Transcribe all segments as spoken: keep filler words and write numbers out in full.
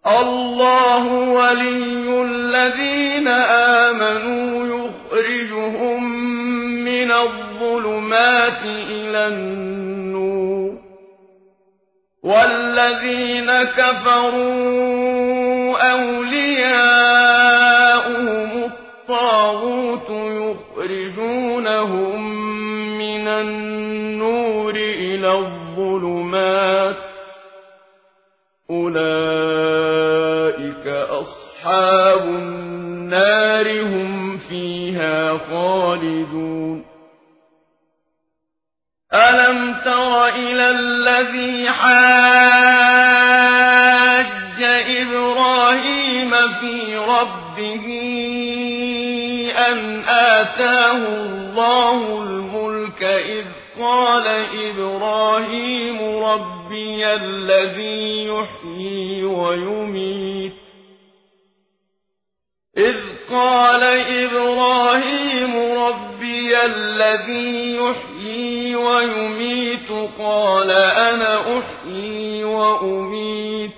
الله ولي الذين آمنوا يخرجهم من الظلمات إلى النور والذين كفروا أولياؤهم الطاغوت يخرجونهم من النور إلى الظلمات أولئك أصحاب النار هم فيها خالدون ألم تر إلى الذي حاج إبراهيم في ربه أن آتاه الله الملك إذ قال إبراهيم ربي الذي يحيي ويميت إذ قال إبراهيم ربي الذي يحيي ويميت قال أنا أحيي وأميت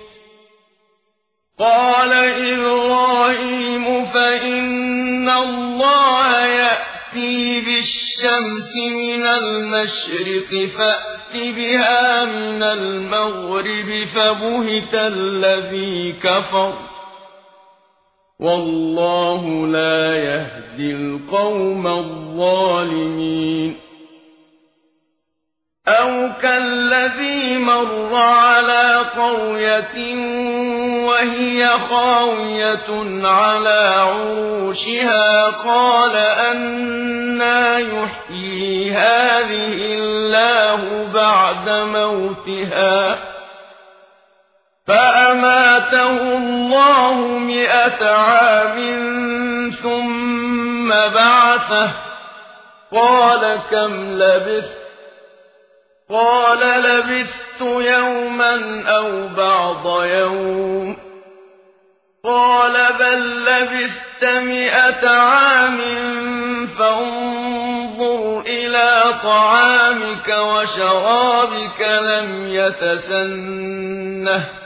قال إبراهيم فإن الله يأتي بالشمس من المشرق فأت بها من المغرب فبهت الذي كفر والله لا يهدي القوم الظالمين أو كالذي مر على قرية وهي خاوية على عروشها قال أنى يحيي هذه الله بعد موتها فأماته الله مئة عام ثم بعثه قال كم لبثت قال لبثت يوما أو بعض يوم قال بل لبثت مئة عام فانظر إلى طعامك وشرابك لم يتسنه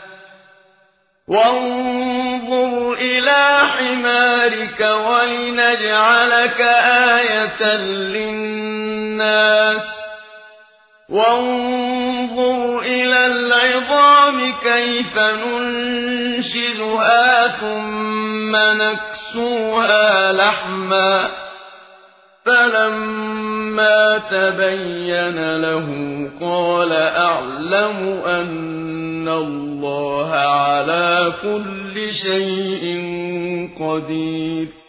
وانظر إلى حمارك ولنجعلك آية للناس وانظر إلى العظام كيف ننشزها ثم نكسوها لحما فلما تبين له قال أعلم أن الله على كل شيء قدير